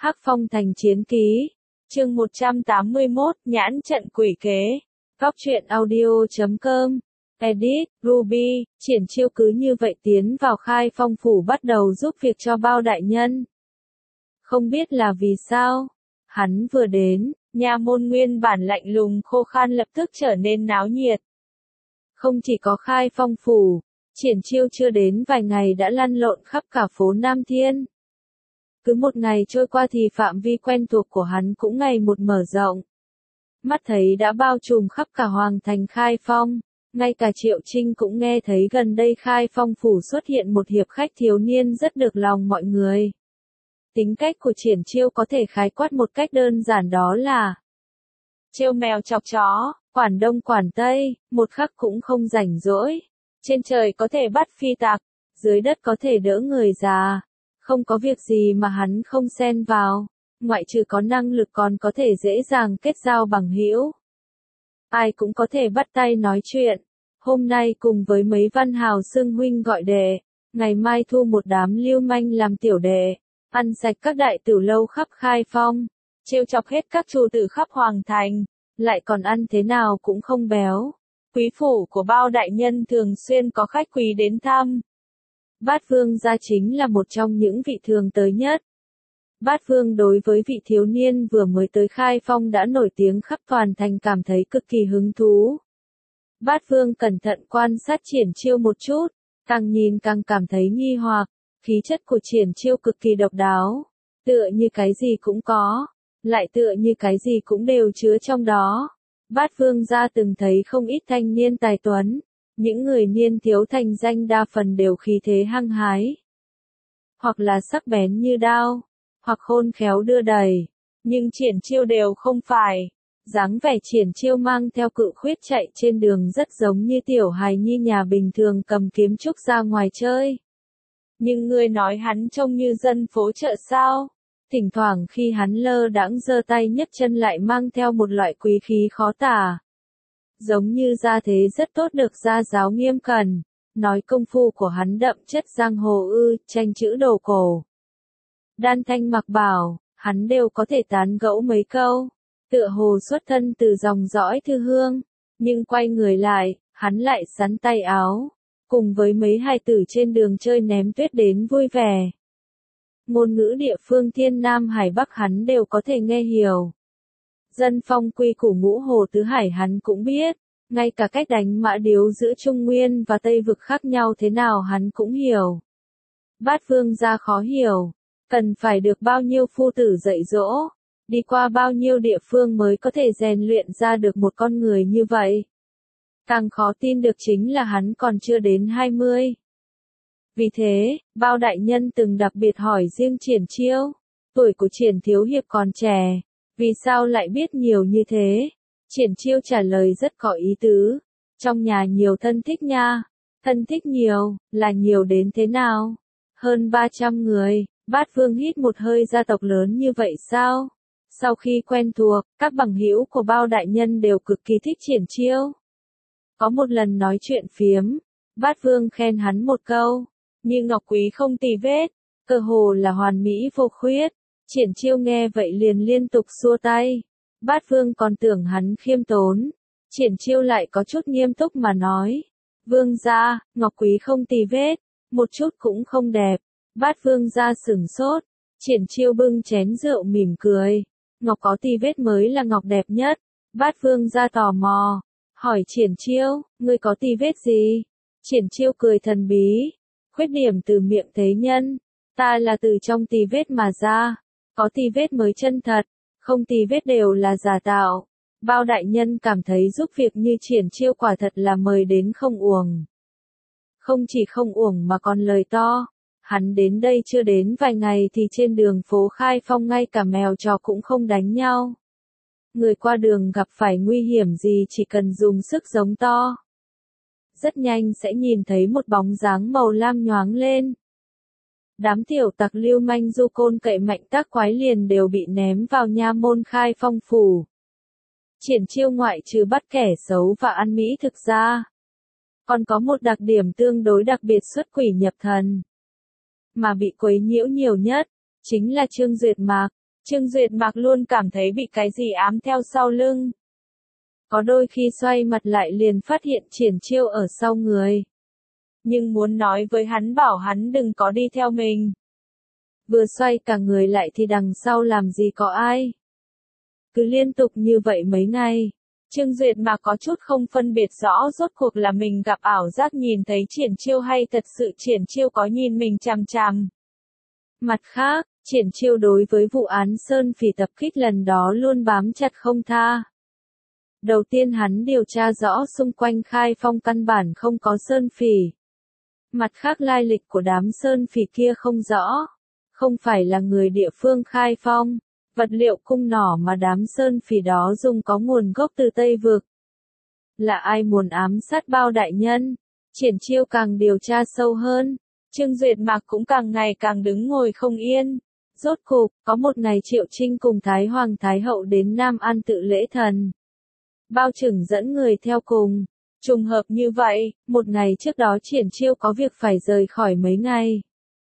Hắc Phong Thành Chiến Ký, chương 181, Nhãn trận quỷ kế. Góc truyện audio.com. Edit, Ruby, Triển Chiêu cứ như vậy tiến vào Khai Phong phủ bắt đầu giúp việc cho Bao đại nhân. Không biết là vì sao, hắn vừa đến, nha môn nguyên bản lạnh lùng khô khan lập tức trở nên náo nhiệt. Không chỉ có Khai Phong phủ, Triển Chiêu chưa đến vài ngày đã lăn lộn khắp cả phố Nam Thiên. Cứ một ngày trôi qua thì phạm vi quen thuộc của hắn cũng ngày một mở rộng. Mắt thấy đã bao trùm khắp cả hoàng thành Khai Phong, ngay cả Triệu Trinh cũng nghe thấy gần đây Khai Phong phủ xuất hiện một hiệp khách thiếu niên rất được lòng mọi người. Tính cách của Triển Chiêu có thể khái quát một cách đơn giản đó là trêu mèo chọc chó, quản đông quản tây, một khắc cũng không rảnh rỗi. Trên trời có thể bắt phi tặc, dưới đất có thể đỡ người già. Không có việc gì mà hắn không xen vào, ngoại trừ có năng lực còn có thể dễ dàng kết giao bằng hữu. Ai cũng có thể bắt tay nói chuyện. Hôm nay cùng với mấy văn hào xưng huynh gọi đệ, ngày mai thu một đám lưu manh làm tiểu đệ, ăn sạch các đại tử lâu khắp Khai Phong, trêu chọc hết các chủ tử khắp hoàng thành, lại còn ăn thế nào cũng không béo. Quý phủ của Bao đại nhân thường xuyên có khách quý đến thăm. Bát Vương gia chính là một trong những vị thường tới nhất. Bát Vương đối với vị thiếu niên vừa mới tới Khai Phong đã nổi tiếng khắp toàn thành cảm thấy cực kỳ hứng thú. Bát Vương cẩn thận quan sát Triển Chiêu một chút, càng nhìn càng cảm thấy nghi hoặc, khí chất của Triển Chiêu cực kỳ độc đáo, tựa như cái gì cũng có, lại tựa như cái gì cũng đều chứa trong đó. Bát Vương gia từng thấy không ít thanh niên tài tuấn. Những người niên thiếu thành danh đa phần đều khí thế hăng hái. Hoặc là sắc bén như đao, hoặc khôn khéo đưa đẩy. Nhưng Triển Chiêu đều không phải. Dáng vẻ Triển Chiêu mang theo cự khuyết chạy trên đường rất giống như tiểu hài nhi nhà bình thường cầm kiếm trúc ra ngoài chơi. Nhưng người nói hắn trông như dân phố chợ sao? Thỉnh thoảng khi hắn lơ đãng giơ tay nhấc chân lại mang theo một loại quý khí khó tả. Giống như gia thế rất tốt được gia giáo nghiêm cẩn, nói công phu của hắn đậm chất giang hồ tranh chữ đồ cổ. Đan Thanh mặc bảo, hắn đều có thể tán gẫu mấy câu, tựa hồ xuất thân từ dòng dõi Thư Hương, nhưng quay người lại, hắn lại sắn tay áo, cùng với mấy hài tử trên đường chơi ném tuyết đến vui vẻ. Ngôn ngữ địa phương Thiên Nam Hải Bắc hắn đều có thể nghe hiểu. Dân phong quy củ Ngũ Hồ Tứ Hải hắn cũng biết, ngay cả cách đánh mã điếu giữa Trung Nguyên và Tây Vực khác nhau thế nào hắn cũng hiểu. Bát Vương gia khó hiểu, cần phải được bao nhiêu phu tử dạy dỗ, đi qua bao nhiêu địa phương mới có thể rèn luyện ra được một con người như vậy. Càng khó tin được chính là hắn còn chưa đến 20. Vì thế, Bao đại nhân từng đặc biệt hỏi riêng Triển Chiêu, tuổi của Triển thiếu hiệp còn trẻ. Vì sao lại biết nhiều như thế? Triển Chiêu trả lời rất có ý tứ. Trong nhà nhiều thân thích nha. Thân thích nhiều, là nhiều đến thế nào? Hơn 300 người. Bát Vương hít một hơi, gia tộc lớn như vậy sao? Sau khi quen thuộc, các bằng hữu của Bao đại nhân đều cực kỳ thích Triển Chiêu. Có một lần nói chuyện phiếm, Bát Vương khen hắn một câu, như ngọc quý không tì vết, cơ hồ là hoàn mỹ vô khuyết. Triển Chiêu nghe vậy liền liên tục xua tay. Bát Vương còn tưởng hắn khiêm tốn. Triển Chiêu lại có chút nghiêm túc mà nói. Vương gia, ngọc quý không tì vết, một chút cũng không đẹp. Bát Vương gia sửng sốt. Triển Chiêu bưng chén rượu mỉm cười. Ngọc có tì vết mới là ngọc đẹp nhất. Bát Vương gia tò mò. Hỏi Triển Chiêu, ngươi có tì vết gì? Triển Chiêu cười thần bí. Khuyết điểm từ miệng thế nhân. Ta là từ trong tì vết mà ra. Có tì vết mới chân thật, không tì vết đều là giả tạo. Bao đại nhân cảm thấy giúp việc như Triển Chiêu quả thật là mời đến không uổng. Không chỉ không uổng mà còn lời to. Hắn đến đây chưa đến vài ngày thì trên đường phố Khai Phong ngay cả mèo chó cũng không đánh nhau. Người qua đường gặp phải nguy hiểm gì chỉ cần dùng sức giống to. Rất nhanh sẽ nhìn thấy một bóng dáng màu lam nhoáng lên. Đám tiểu tặc lưu manh du côn cậy mạnh tác quái liền đều bị ném vào nha môn Khai Phong phủ. Triển Chiêu ngoại trừ bắt kẻ xấu và ăn mỹ thực ra, còn có một đặc điểm tương đối đặc biệt xuất quỷ nhập thần. Mà bị quấy nhiễu nhiều nhất, chính là Trương Duyệt Mạc. Trương Duyệt Mạc luôn cảm thấy bị cái gì ám theo sau lưng. Có đôi khi xoay mặt lại liền phát hiện Triển Chiêu ở sau người. Nhưng muốn nói với hắn bảo hắn đừng có đi theo mình. Vừa xoay cả người lại thì đằng sau làm gì có ai. Cứ liên tục như vậy mấy ngày. Trương Duyệt mà có chút không phân biệt rõ rốt cuộc là mình gặp ảo giác nhìn thấy Triển Chiêu hay thật sự Triển Chiêu có nhìn mình chằm chằm. Mặt khác, Triển Chiêu đối với vụ án Sơn Phỉ tập kích lần đó luôn bám chặt không tha. Đầu tiên hắn điều tra rõ xung quanh Khai Phong căn bản không có Sơn Phỉ. Mặt khác lai lịch của đám Sơn Phỉ kia không rõ. Không phải là người địa phương Khai Phong. Vật liệu cung nỏ mà đám Sơn Phỉ đó dùng có nguồn gốc từ Tây Vực. Là ai muốn ám sát Bao đại nhân? Triển Chiêu càng điều tra sâu hơn. Trương Duyệt Mạc cũng càng ngày càng đứng ngồi không yên. Rốt cục, có một ngày Triệu Trinh cùng Thái Hoàng Thái Hậu đến Nam An tự lễ thần. Bao Trừng dẫn người theo cùng. Trùng hợp như vậy, một ngày trước đó Triển Chiêu có việc phải rời khỏi mấy ngày.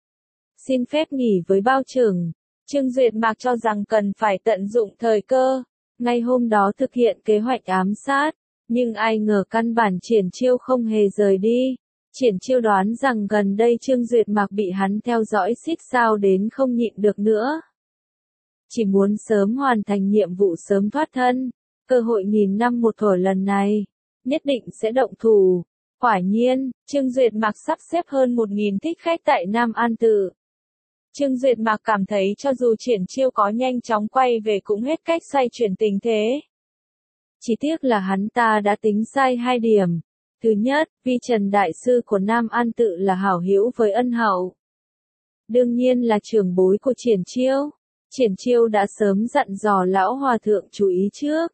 Xin phép nghỉ với Bao Trừng. Trương Duyệt Mạc cho rằng cần phải tận dụng thời cơ. Ngay hôm đó thực hiện kế hoạch ám sát. Nhưng ai ngờ căn bản Triển Chiêu không hề rời đi. Triển Chiêu đoán rằng gần đây Trương Duyệt Mạc bị hắn theo dõi xít sao đến không nhịn được nữa. Chỉ muốn sớm hoàn thành nhiệm vụ sớm thoát thân. Cơ hội nghìn năm một thủa lần này. Nhất định sẽ động thủ. Quả nhiên, Trương Duyệt Mạc sắp xếp hơn 1.000 thích khách tại Nam An Tự. Trương Duyệt Mạc cảm thấy cho dù Triển Chiêu có nhanh chóng quay về cũng hết cách xoay chuyển tình thế. Chỉ tiếc là hắn ta đã tính sai hai điểm. Thứ nhất, Vi Trần Đại Sư của Nam An Tự là hảo hữu với Ân Hậu. Đương nhiên là trưởng bối của Triển Chiêu. Triển Chiêu đã sớm dặn dò lão hòa thượng chú ý trước.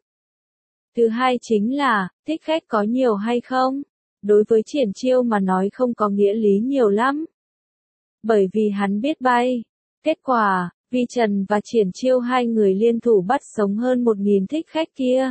Thứ hai chính là, thích khách có nhiều hay không? Đối với Triển Chiêu mà nói không có nghĩa lý nhiều lắm. Bởi vì hắn biết bay. Kết quả, Vi Trần và Triển Chiêu hai người liên thủ bắt sống hơn 1.000 thích khách kia.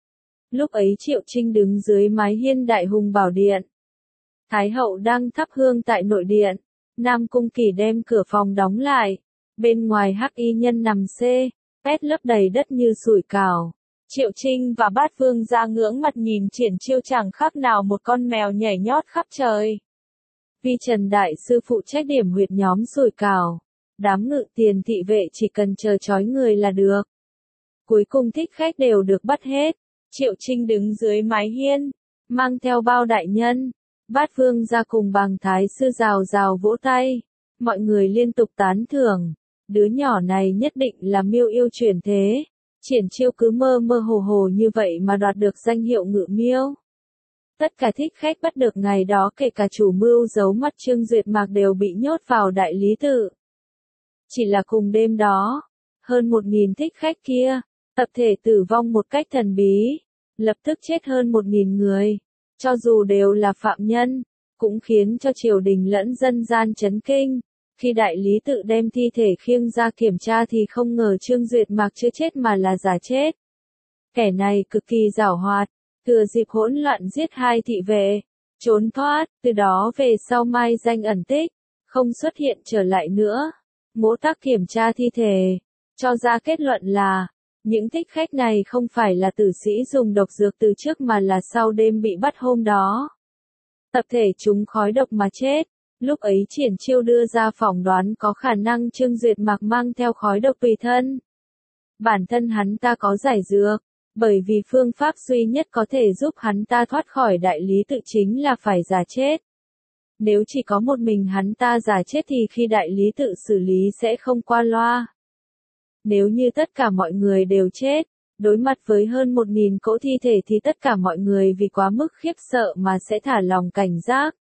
Lúc ấy Triệu Trinh đứng dưới mái hiên Đại Hùng Bảo Điện. Thái hậu đang thắp hương tại nội điện. Nam Cung Kỳ đem cửa phòng đóng lại. Bên ngoài hắc y nhân nằm xê, pét lấp đầy đất như sủi cảo. Triệu Trinh và Bát Vương ra ngưỡng mặt nhìn Triển Chiêu chẳng khác nào một con mèo nhảy nhót khắp trời. Vi Trần Đại Sư phụ trách điểm huyệt nhóm sủi cảo. Đám ngự tiền thị vệ chỉ cần chờ trói người là được. Cuối cùng thích khách đều được bắt hết. Triệu Trinh đứng dưới mái hiên, mang theo Bao đại nhân. Bát Vương ra cùng Bàng Thái Sư rào rào vỗ tay. Mọi người liên tục tán thưởng. Đứa nhỏ này nhất định là miêu yêu chuyển thế. Triển Chiêu cứ mơ mơ hồ hồ như vậy mà đoạt được danh hiệu ngự miêu. Tất cả thích khách bắt được ngày đó kể cả chủ mưu giấu mắt Trương Duyệt Mạc đều bị nhốt vào đại lý tự. Chỉ là cùng đêm đó, hơn 1.000 thích khách kia, tập thể tử vong một cách thần bí, lập tức chết hơn 1.000 người. Cho dù đều là phạm nhân, cũng khiến cho triều đình lẫn dân gian chấn kinh. Khi đại lý tự đem thi thể khiêng ra kiểm tra thì không ngờ Trương Duyệt Mạc chưa chết mà là giả chết. Kẻ này cực kỳ giảo hoạt, thừa dịp hỗn loạn giết hai thị vệ, trốn thoát, từ đó về sau mai danh ẩn tích, không xuất hiện trở lại nữa. Mỗ tác kiểm tra thi thể, cho ra kết luận là, những thích khách này không phải là tử sĩ dùng độc dược từ trước mà là sau đêm bị bắt hôm đó. Tập thể chúng khói độc mà chết. Lúc ấy Triển Chiêu đưa ra phỏng đoán có khả năng Trương Duyệt Mạc mang theo khói độc tùy thân. Bản thân hắn ta có giải dược, bởi vì phương pháp duy nhất có thể giúp hắn ta thoát khỏi đại lý tự chính là phải giả chết. Nếu chỉ có một mình hắn ta giả chết thì khi đại lý tự xử lý sẽ không qua loa. Nếu như tất cả mọi người đều chết, đối mặt với hơn 1.000 cỗ thi thể thì tất cả mọi người vì quá mức khiếp sợ mà sẽ thả lòng cảnh giác.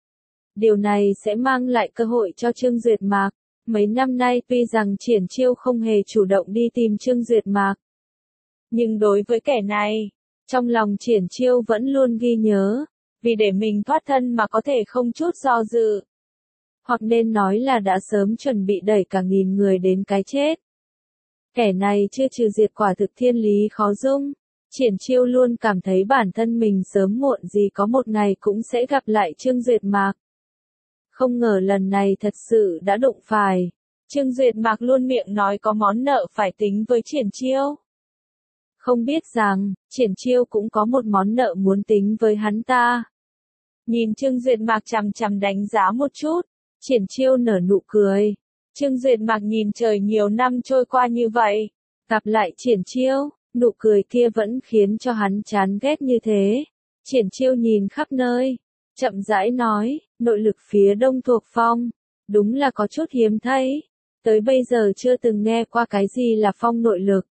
Điều này sẽ mang lại cơ hội cho Trương Duyệt Mạc. Mấy năm nay tuy rằng Triển Chiêu không hề chủ động đi tìm Trương Duyệt Mạc. Nhưng đối với kẻ này, trong lòng Triển Chiêu vẫn luôn ghi nhớ, vì để mình thoát thân mà có thể không chút do dự. Hoặc nên nói là đã sớm chuẩn bị đẩy cả 1.000 người đến cái chết. Kẻ này chưa trừ diệt quả thực thiên lý khó dung. Triển Chiêu luôn cảm thấy bản thân mình sớm muộn gì có một ngày cũng sẽ gặp lại Trương Duyệt Mạc. Không ngờ lần này thật sự đã đụng phải. Trương Duyệt Mạc luôn miệng nói có món nợ phải tính với Triển Chiêu. Không biết rằng, Triển Chiêu cũng có một món nợ muốn tính với hắn ta. Nhìn Trương Duyệt Mạc chằm chằm đánh giá một chút, Triển Chiêu nở nụ cười. Trương Duyệt Mạc nhìn trời nhiều năm trôi qua như vậy, gặp lại Triển Chiêu, nụ cười kia vẫn khiến cho hắn chán ghét như thế. Triển Chiêu nhìn khắp nơi, chậm rãi nói, nội lực phía đông thuộc phong, đúng là có chút hiếm thấy, tới bây giờ chưa từng nghe qua cái gì là phong nội lực.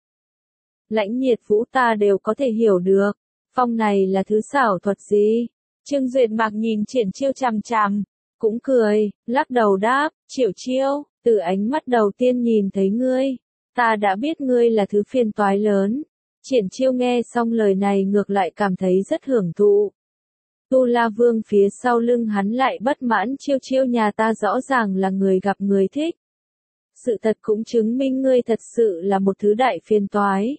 Lãnh Nhiệt Vũ ta đều có thể hiểu được, phong này là thứ xảo thuật gì? Trương Duyệt Mạc nhìn Triển Chiêu chằm chằm, cũng cười, lắc đầu đáp, Triển Chiêu, từ ánh mắt đầu tiên nhìn thấy ngươi, ta đã biết ngươi là thứ phiền toái lớn. Triển Chiêu nghe xong lời này ngược lại cảm thấy rất hưởng thụ. Tu La Vương phía sau lưng hắn lại bất mãn, Chiêu Chiêu nhà ta rõ ràng là người gặp người thích. Sự thật cũng chứng minh ngươi thật sự là một thứ đại phiền toái.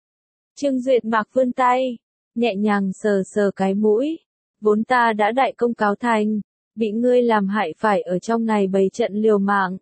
Trương Duyệt Mạc vươn tay, nhẹ nhàng sờ sờ cái mũi. Vốn ta đã đại công cáo thành, bị ngươi làm hại phải ở trong này bày trận liều mạng.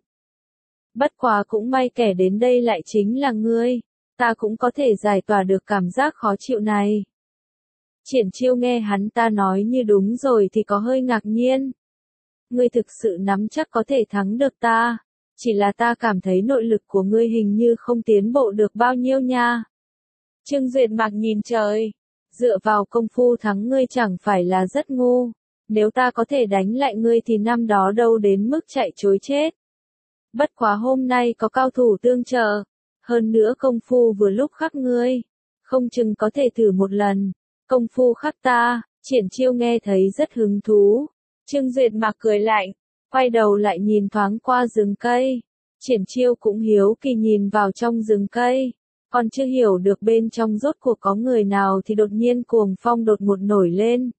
Bất quá cũng may kẻ đến đây lại chính là ngươi, ta cũng có thể giải tỏa được cảm giác khó chịu này. Triển Chiêu nghe hắn ta nói như đúng rồi thì có hơi ngạc nhiên. Ngươi thực sự nắm chắc có thể thắng được ta, chỉ là ta cảm thấy nội lực của ngươi hình như không tiến bộ được bao nhiêu nha. Trương Duyệt Mạc nhìn trời, dựa vào công phu thắng ngươi chẳng phải là rất ngu, nếu ta có thể đánh lại ngươi thì năm đó đâu đến mức chạy trối chết. Bất quá hôm nay có cao thủ tương trợ, hơn nữa công phu vừa lúc khắc ngươi, không chừng có thể thử một lần, công phu khắc ta. Triển Chiêu nghe thấy rất hứng thú. Trương Duyệt Mạc cười lạnh, quay đầu lại nhìn thoáng qua rừng cây. Triển Chiêu cũng hiếu kỳ nhìn vào trong rừng cây, còn chưa hiểu được bên trong rốt cuộc có người nào thì đột nhiên cuồng phong đột ngột nổi lên.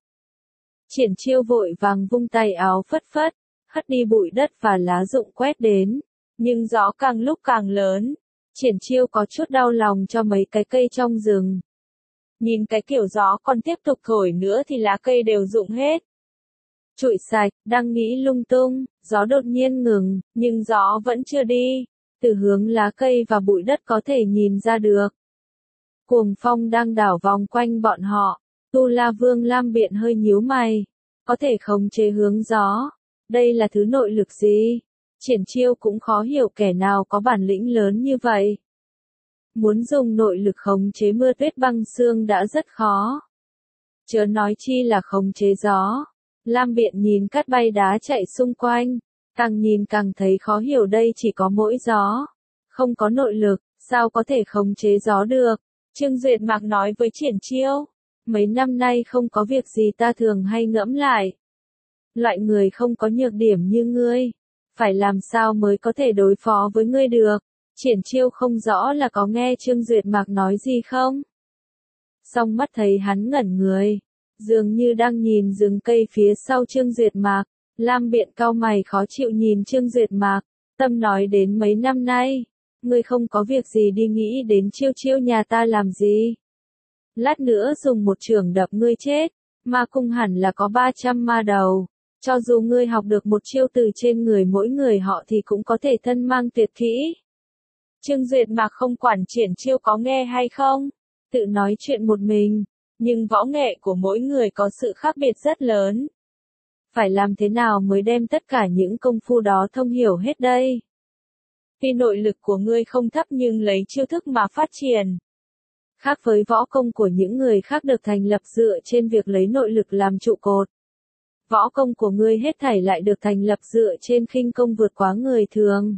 Triển Chiêu vội vàng vung tay áo phất phất, hất đi bụi đất và lá rụng quét đến, nhưng gió càng lúc càng lớn. Triển Chiêu có chút đau lòng cho mấy cái cây trong rừng. Nhìn cái kiểu gió còn tiếp tục thổi nữa thì lá cây đều rụng hết. Trụi sạch, đang nghĩ lung tung, gió đột nhiên ngừng, nhưng gió vẫn chưa đi. Từ hướng lá cây và bụi đất có thể nhìn ra được. Cuồng phong đang đảo vòng quanh bọn họ. Tu La Vương Lam Biện hơi nhíu mày. Có thể khống chế hướng gió. Đây là thứ nội lực gì? Triển Chiêu cũng khó hiểu kẻ nào có bản lĩnh lớn như vậy. Muốn dùng nội lực khống chế mưa tuyết băng sương đã rất khó. Chớ nói chi là khống chế gió. Lam Biện nhìn cát bay đá chạy xung quanh. Càng nhìn càng thấy khó hiểu, đây chỉ có mỗi gió. Không có nội lực, sao có thể khống chế gió được? Trương Duyệt Mạc nói với Triển Chiêu. Mấy năm nay không có việc gì ta thường hay ngẫm lại. Loại người không có nhược điểm như ngươi, phải làm sao mới có thể đối phó với ngươi được? Triển Chiêu không rõ là có nghe Trương Duyệt Mạc nói gì không? Song mắt thấy hắn ngẩn người, dường như đang nhìn rừng cây phía sau Trương Duyệt Mạc. Lam Biện cau mày khó chịu nhìn Trương Duyệt Mạc, tâm nói đến mấy năm nay, ngươi không có việc gì đi nghĩ đến Chiêu Chiêu nhà ta làm gì? Lát nữa dùng một chưởng đập ngươi chết, ma cung hẳn là có 300 ma đầu, cho dù ngươi học được một chiêu từ trên người mỗi người họ thì cũng có thể thân mang tuyệt kỹ. Trương Duyệt Mạc không quản Triển Chiêu có nghe hay không, tự nói chuyện một mình, nhưng võ nghệ của mỗi người có sự khác biệt rất lớn. Phải làm thế nào mới đem tất cả những công phu đó thông hiểu hết đây? Tuy nội lực của ngươi không thấp nhưng lấy chiêu thức mà phát triển. Khác với võ công của những người khác được thành lập dựa trên việc lấy nội lực làm trụ cột. Võ công của ngươi hết thảy lại được thành lập dựa trên khinh công vượt quá người thường.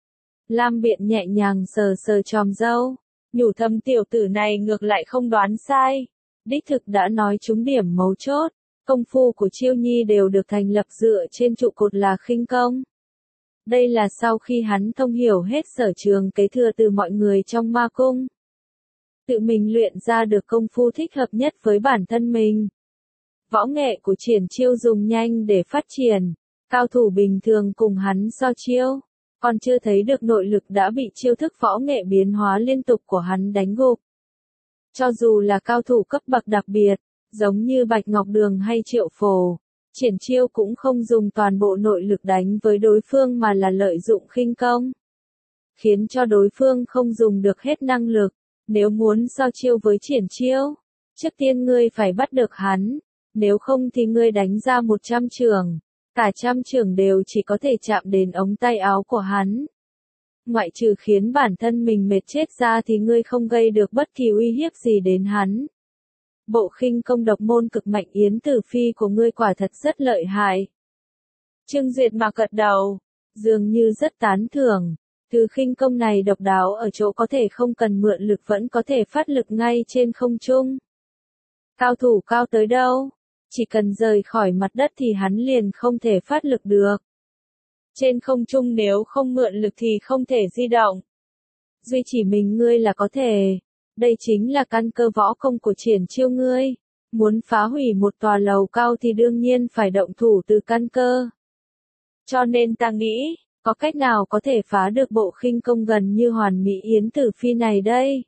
Lam Biện nhẹ nhàng sờ sờ chòm râu, nhủ thầm tiểu tử này ngược lại không đoán sai. Đích thực đã nói trúng điểm mấu chốt. Công phu của Chiêu Nhi đều được thành lập dựa trên trụ cột là khinh công. Đây là sau khi hắn thông hiểu hết sở trường kế thừa từ mọi người trong ma cung. Tự mình luyện ra được công phu thích hợp nhất với bản thân mình. Võ nghệ của Triển Chiêu dùng nhanh để phát triển. Cao thủ bình thường cùng hắn so chiêu, còn chưa thấy được nội lực đã bị chiêu thức võ nghệ biến hóa liên tục của hắn đánh gục. Cho dù là cao thủ cấp bậc đặc biệt, giống như Bạch Ngọc Đường hay Triệu Phổ, Triển Chiêu cũng không dùng toàn bộ nội lực đánh với đối phương mà là lợi dụng khinh công. khiến cho đối phương không dùng được hết năng lực. Nếu muốn so chiêu với Triển Chiêu, trước tiên ngươi phải bắt được hắn, nếu không thì ngươi đánh ra 100 chưởng, cả trăm chưởng đều chỉ có thể chạm đến ống tay áo của hắn. Ngoại trừ khiến bản thân mình mệt chết ra thì ngươi không gây được bất kỳ uy hiếp gì đến hắn. Bộ khinh công độc môn cực mạnh Yến Tử Phi của ngươi quả thật rất lợi hại. Trương Duyệt mà gật đầu, dường như rất tán thưởng. Thứ khinh công này độc đáo ở chỗ có thể không cần mượn lực vẫn có thể phát lực ngay trên không trung. Cao thủ cao tới đâu, chỉ cần rời khỏi mặt đất thì hắn liền không thể phát lực được. Trên không trung nếu không mượn lực thì không thể di động. Duy chỉ mình ngươi là có thể. Đây chính là căn cơ võ công của Triển Chiêu ngươi. Muốn phá hủy một tòa lầu cao thì đương nhiên phải động thủ từ căn cơ. Cho nên ta nghĩ, có cách nào có thể phá được bộ khinh công gần như hoàn mỹ Yến Tử Phi này đây?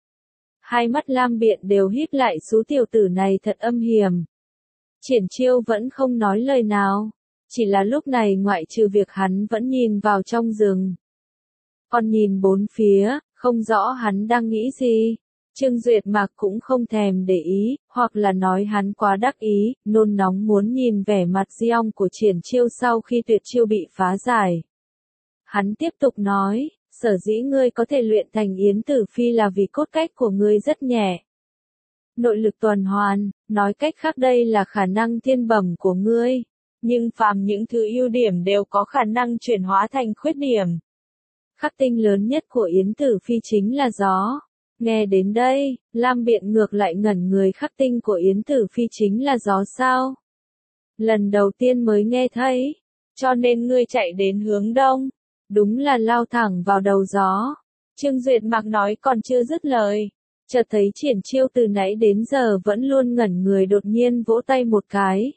Hai mắt Lam Biện đều híp lại, số tiểu tử này thật âm hiểm. Triển Chiêu vẫn không nói lời nào, chỉ là lúc này ngoại trừ việc hắn vẫn nhìn vào trong rừng. Còn nhìn bốn phía, không rõ hắn đang nghĩ gì. Trương Duyệt Mạc cũng không thèm để ý, hoặc là nói hắn quá đắc ý, nôn nóng muốn nhìn vẻ mặt Diong của Triển Chiêu sau khi tuyệt chiêu bị phá giải. Hắn tiếp tục nói, sở dĩ ngươi có thể luyện thành Yến Tử Phi là vì cốt cách của ngươi rất nhẹ. Nội lực tuần hoàn, nói cách khác đây là khả năng thiên bẩm của ngươi, nhưng phàm những thứ ưu điểm đều có khả năng chuyển hóa thành khuyết điểm. Khắc tinh lớn nhất của Yến Tử Phi chính là gió. Nghe đến đây, Lam Biện ngược lại ngẩn người, khắc tinh của Yến Tử Phi chính là gió sao? Lần đầu tiên mới nghe thấy, cho nên ngươi chạy đến hướng đông, đúng là lao thẳng vào đầu gió. Trương Duyệt Mạc nói còn chưa dứt lời, chợt thấy Triển Chiêu từ nãy đến giờ vẫn luôn ngẩn người đột nhiên vỗ tay một cái.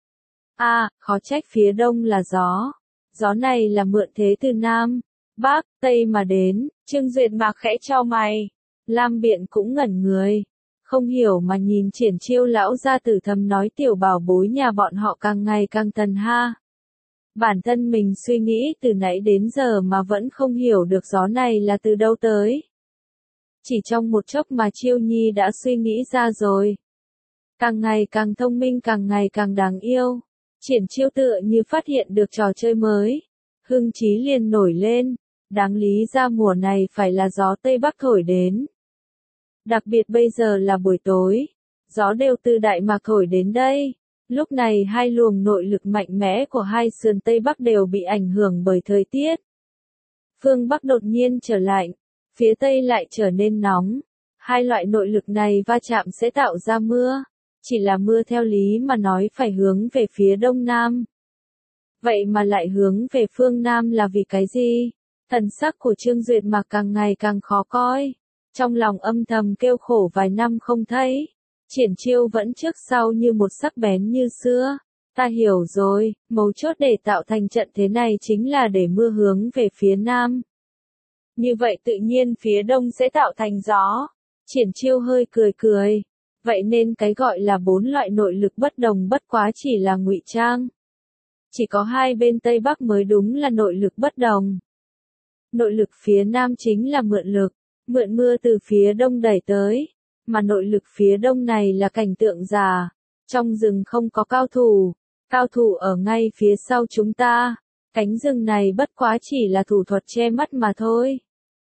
Khó trách phía đông là gió. Gió này là mượn thế từ Nam, Bắc, Tây mà đến. Trương Duyệt Mạc khẽ chau mày. Lam Biện cũng ngẩn người, không hiểu mà nhìn Triển Chiêu lão gia tử thầm nói tiểu bảo bối nhà bọn họ càng ngày càng thần ha. Bản thân mình suy nghĩ từ nãy đến giờ mà vẫn không hiểu được gió này là từ đâu tới. Chỉ trong một chốc mà Chiêu Nhi đã suy nghĩ ra rồi. Càng ngày càng thông minh, càng ngày càng đáng yêu. Triển Chiêu tựa như phát hiện được trò chơi mới. Hưng chí liền nổi lên. Đáng lý ra mùa này phải là gió Tây Bắc thổi đến. Đặc biệt bây giờ là buổi tối. Gió đều từ Đại Mạc thổi đến đây. Lúc này hai luồng nội lực mạnh mẽ của hai sườn Tây Bắc đều bị ảnh hưởng bởi thời tiết. Phương Bắc đột nhiên trở lạnh, phía Tây lại trở nên nóng. Hai loại nội lực này va chạm sẽ tạo ra mưa. Chỉ là mưa theo lý mà nói phải hướng về phía Đông Nam. Vậy mà lại hướng về phương Nam là vì cái gì? Thần sắc của Trương Duyệt Mạc càng ngày càng khó coi. Trong lòng âm thầm kêu khổ vài năm không thấy. Triển Chiêu vẫn trước sau như một sắc bén như xưa. Ta hiểu rồi, mấu chốt để tạo thành trận thế này chính là để mưa hướng về phía Nam. Như vậy tự nhiên phía Đông sẽ tạo thành gió. Triển Chiêu hơi cười cười. Vậy nên cái gọi là bốn loại nội lực bất đồng bất quá chỉ là ngụy trang. Chỉ có hai bên Tây Bắc mới đúng là nội lực bất đồng. Nội lực phía Nam chính là mượn lực, mượn mưa từ phía Đông đẩy tới. Mà nội lực phía Đông này là cảnh tượng giả. Trong rừng không có cao thủ ở ngay phía sau chúng ta. Cánh rừng này bất quá chỉ là thủ thuật che mắt mà thôi.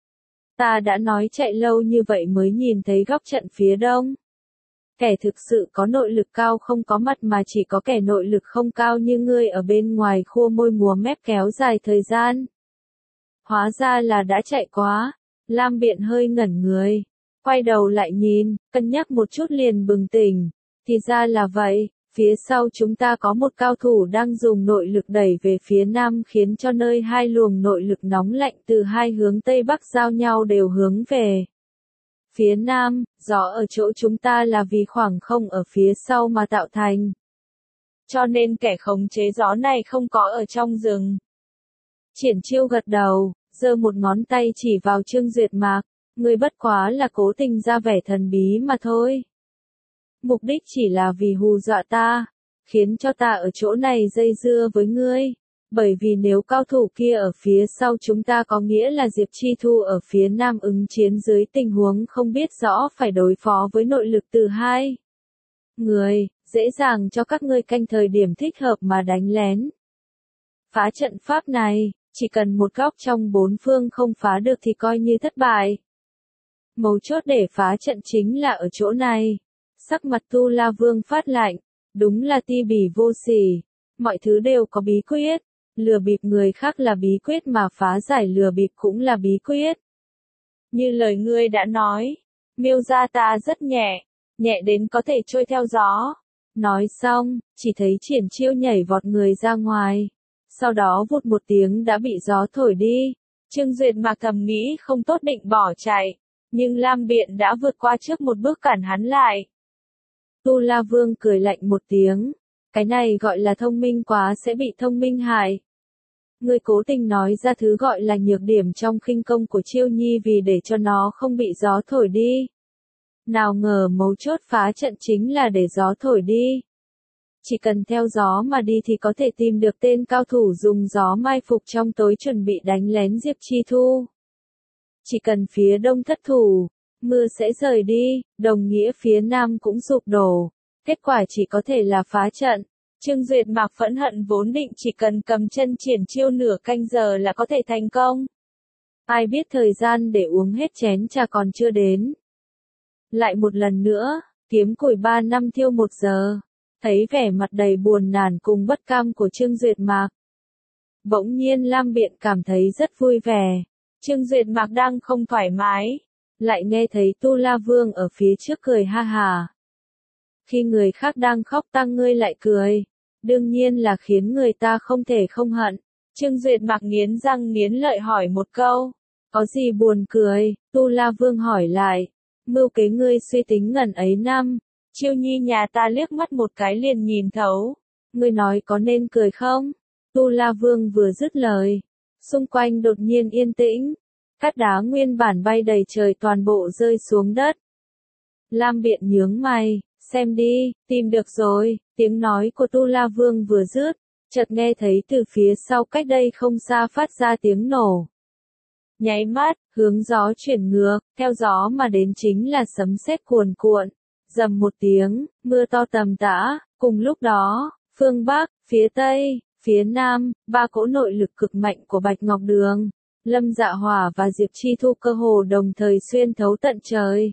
Ta đã nói chạy lâu như vậy mới nhìn thấy góc trận phía Đông. Kẻ thực sự có nội lực cao không có mặt mà chỉ có kẻ nội lực không cao như ngươi ở bên ngoài khua môi múa mép kéo dài thời gian. Hóa ra là đã chạy quá. Lam Biện hơi ngẩn người. Quay đầu lại nhìn, cân nhắc một chút liền bừng tỉnh. Thì ra là vậy, phía sau chúng ta có một cao thủ đang dùng nội lực đẩy về phía Nam khiến cho nơi hai luồng nội lực nóng lạnh từ hai hướng Tây Bắc giao nhau đều hướng về phía Nam. Gió ở chỗ chúng ta là vì khoảng không ở phía sau mà tạo thành. Cho nên kẻ khống chế gió này không có ở trong rừng. Triển Chiêu gật đầu, giơ một ngón tay chỉ vào Trương Duyệt Mạc. Ngươi bất quá là cố tình ra vẻ thần bí mà thôi. Mục đích chỉ là vì hù dọa ta, khiến cho ta ở chỗ này dây dưa với ngươi. Bởi vì nếu cao thủ kia ở phía sau chúng ta có nghĩa là Diệp Chi Thu ở phía nam ứng chiến dưới tình huống không biết rõ phải đối phó với nội lực từ hai người, dễ dàng cho các ngươi canh thời điểm thích hợp mà đánh lén. Phá trận pháp này, chỉ cần một góc trong bốn phương không phá được thì coi như thất bại. Mấu chốt để phá trận chính là ở chỗ này. Sắc mặt Tu La Vương phát lạnh, đúng là ti bỉ vô sỉ, mọi thứ đều có bí quyết, lừa bịp người khác là bí quyết mà phá giải lừa bịp cũng là bí quyết. Như lời ngươi đã nói, miêu gia ta rất nhẹ, nhẹ đến có thể trôi theo gió. Nói xong, chỉ thấy Triển Chiêu nhảy vọt người ra ngoài, sau đó vụt một tiếng đã bị gió thổi đi. Trương Duyệt Mạc thầm nghĩ không tốt định bỏ chạy, nhưng Lam Biện đã vượt qua trước một bước cản hắn lại. Tu La Vương cười lạnh một tiếng, cái này gọi là thông minh quá sẽ bị thông minh hại. Ngươi cố tình nói ra thứ gọi là nhược điểm trong khinh công của Chiêu Nhi vì để cho nó không bị gió thổi đi. Nào ngờ mấu chốt phá trận chính là để gió thổi đi. Chỉ cần theo gió mà đi thì có thể tìm được tên cao thủ dùng gió mai phục trong tối chuẩn bị đánh lén Diệp Chi Thu. Chỉ cần phía đông thất thủ, mưa sẽ rời đi, đồng nghĩa phía nam cũng sụp đổ. Kết quả chỉ có thể là phá trận. Trương Duyệt Mạc phẫn hận vốn định chỉ cần cầm chân Triển Chiêu nửa canh giờ là có thể thành công. Ai biết thời gian để uống hết chén trà còn chưa đến. Lại một lần nữa, kiếm củi 3 năm thiêu 1 giờ. Thấy vẻ mặt đầy buồn nản cùng bất cam của Trương Duyệt Mạc. Bỗng nhiên Lam Biện cảm thấy rất vui vẻ. Trương Duyệt Mạc đang không thoải mái. Lại nghe thấy Tu La Vương ở phía trước cười ha hà. Khi người khác đang khóc tăng ngươi lại cười. Đương nhiên là khiến người ta không thể không hận. Trương Duyệt Mạc nghiến răng nghiến lợi hỏi một câu. Có gì buồn cười? Tu La Vương hỏi lại. Mưu kế ngươi suy tính ngần ấy năm. Chiêu Nhi nhà ta liếc mắt một cái liền nhìn thấu. Ngươi nói có nên cười không? Tu La Vương vừa dứt lời. Xung quanh đột nhiên yên tĩnh. Cát đá nguyên bản bay đầy trời toàn bộ rơi xuống đất. Lam Biện nhướng mày, xem đi, tìm được rồi. Tiếng nói của Tu La Vương vừa dứt, chợt nghe thấy từ phía sau cách đây không xa phát ra tiếng nổ. Nháy mắt, hướng gió chuyển ngược, theo gió mà đến chính là sấm sét cuồn cuộn. Rầm một tiếng, mưa to tầm tã, cùng lúc đó, phương Bắc, phía Tây, phía Nam, ba cỗ nội lực cực mạnh của Bạch Ngọc Đường, Lâm Dạ Hỏa và Diệp Chi Thu cơ hồ đồng thời xuyên thấu tận trời.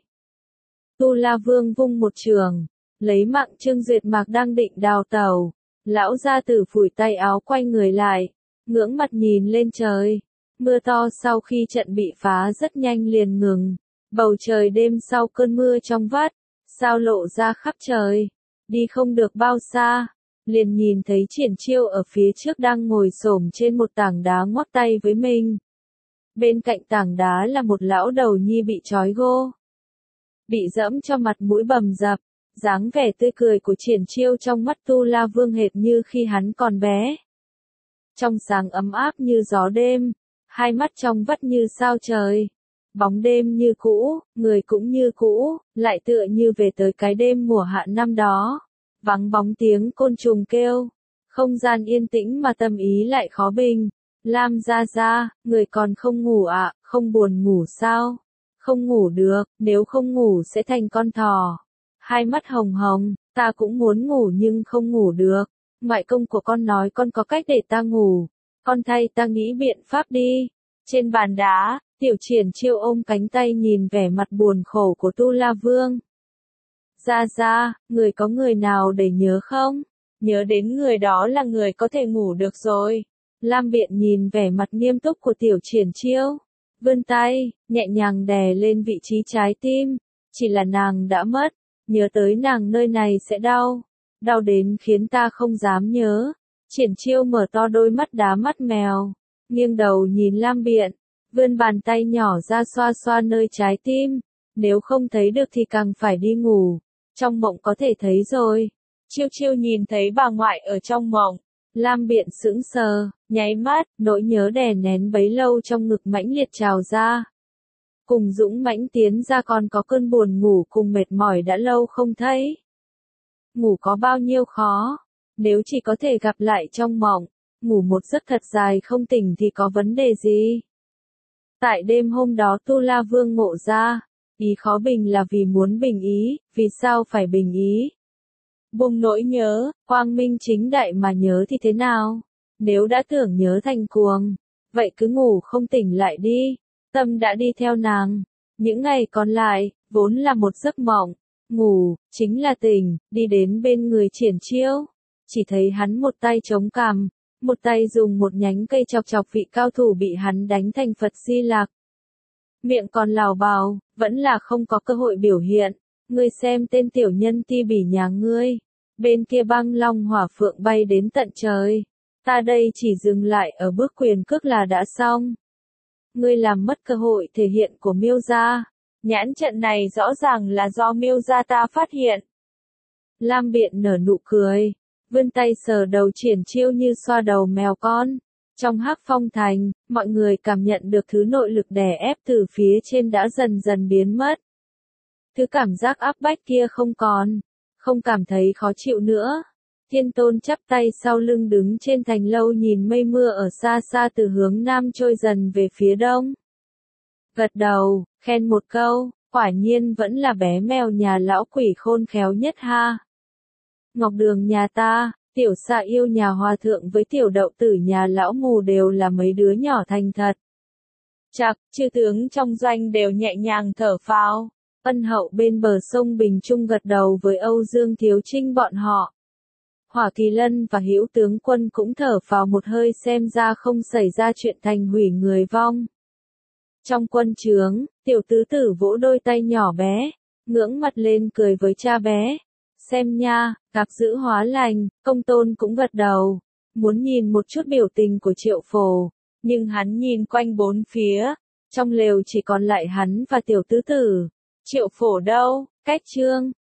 Tu La Vương vung một trường, lấy mạng Trương Duyệt Mạc đang định đào tẩu. Lão gia tử phủi tay áo quay người lại, ngưỡng mặt nhìn lên trời. Mưa to sau khi trận bị phá rất nhanh liền ngừng. Bầu trời đêm sau cơn mưa trong vắt, sao lộ ra khắp trời. Đi không được bao xa, liền nhìn thấy Triển Chiêu ở phía trước đang ngồi xổm trên một tảng đá ngoắc tay với mình. Bên cạnh tảng đá là một lão đầu nhi bị trói gô. Bị dẫm cho mặt mũi bầm dập, dáng vẻ tươi cười của Triển Chiêu trong mắt Tu La Vương hệt như khi hắn còn bé. Trong sáng ấm áp như gió đêm, hai mắt trong vắt như sao trời. Bóng đêm như cũ, người cũng như cũ, lại tựa như về tới cái đêm mùa hạ năm đó. Vắng bóng tiếng côn trùng kêu, không gian yên tĩnh mà tâm ý lại khó bình. Lam gia gia, người còn không ngủ ạ, không buồn ngủ sao? Không ngủ được, nếu không ngủ sẽ thành con thỏ. Hai mắt hồng hồng, ta cũng muốn ngủ nhưng không ngủ được. Ngoại công của con nói con có cách để ta ngủ. Con thay ta nghĩ biện pháp đi. Trên bàn đá, Tiểu Triển Chiêu ôm cánh tay nhìn vẻ mặt buồn khổ của Tu La Vương. Gia gia, người có người nào để nhớ không? Nhớ đến người đó là người có thể ngủ được rồi. Lam Biện nhìn vẻ mặt nghiêm túc của Tiểu Triển Chiêu, vươn tay, nhẹ nhàng đè lên vị trí trái tim. Chỉ là nàng đã mất, nhớ tới nàng nơi này sẽ đau. Đau đến khiến ta không dám nhớ. Triển Chiêu mở to đôi mắt đá mắt mèo, nghiêng đầu nhìn Lam Biện, vươn bàn tay nhỏ ra xoa xoa nơi trái tim. Nếu không thấy được thì càng phải đi ngủ. Trong mộng có thể thấy rồi. Chiêu Chiêu nhìn thấy bà ngoại ở trong mộng. Lam Biện sững sờ, nháy mắt, nỗi nhớ đè nén bấy lâu trong ngực mãnh liệt trào ra. Cùng dũng mãnh tiến ra còn có cơn buồn ngủ cùng mệt mỏi đã lâu không thấy. Ngủ có bao nhiêu khó, nếu chỉ có thể gặp lại trong mộng, ngủ một giấc thật dài không tỉnh thì có vấn đề gì? Tại đêm hôm đó Tu La Vương ngộ ra, ý khó bình là vì muốn bình ý, vì sao phải bình ý? Buông nỗi nhớ, quang minh chính đại mà nhớ thì thế nào? Nếu đã tưởng nhớ thành cuồng, vậy cứ ngủ không tỉnh lại đi. Tâm đã đi theo nàng. Những ngày còn lại, vốn là một giấc mộng. Ngủ, chính là tỉnh, đi đến bên người Triển Chiêu. Chỉ thấy hắn một tay chống cằm, một tay dùng một nhánh cây chọc chọc vị cao thủ bị hắn đánh thành Phật Di Lặc. Miệng còn lảo bào, vẫn là không có cơ hội biểu hiện. Ngươi xem tên tiểu nhân ti bỉ nhà ngươi. Bên kia băng long hỏa phượng bay đến tận trời. Ta đây chỉ dừng lại ở bước quyền cước là đã xong. Ngươi làm mất cơ hội thể hiện của Miêu gia. Nhãn trận này rõ ràng là do Miêu gia ta phát hiện. Lam Biện nở nụ cười, vươn tay sờ đầu Triển Chiêu như xoa đầu mèo con. Trong Hắc Phong Thành, mọi người cảm nhận được thứ nội lực đè ép từ phía trên đã dần dần biến mất. Thứ cảm giác áp bách kia không còn, không cảm thấy khó chịu nữa. Thiên Tôn chắp tay sau lưng đứng trên thành lâu nhìn mây mưa ở xa xa từ hướng nam trôi dần về phía đông. Gật đầu, khen một câu, quả nhiên vẫn là bé mèo nhà lão quỷ khôn khéo nhất ha. Ngọc Đường nhà ta, tiểu xạ yêu nhà hòa thượng với tiểu đậu tử nhà lão mù đều là mấy đứa nhỏ thành thật. Chạc, chư tướng trong doanh đều nhẹ nhàng thở phào. Ân Hậu bên bờ sông Bình Trung gật đầu với Âu Dương Thiếu Trinh bọn họ. Hỏa Kỳ Lân và Hữu tướng quân cũng thở phào một hơi xem ra không xảy ra chuyện thành hủy người vong. Trong quân trướng, tiểu tứ tử vỗ đôi tay nhỏ bé, ngưỡng mặt lên cười với cha bé. Xem nha, gặp dữ hóa lành, Công Tôn cũng gật đầu, muốn nhìn một chút biểu tình của Triệu Phổ, nhưng hắn nhìn quanh bốn phía, trong lều chỉ còn lại hắn và tiểu tứ tử. Triệu Phổ đâu? Cách Trương,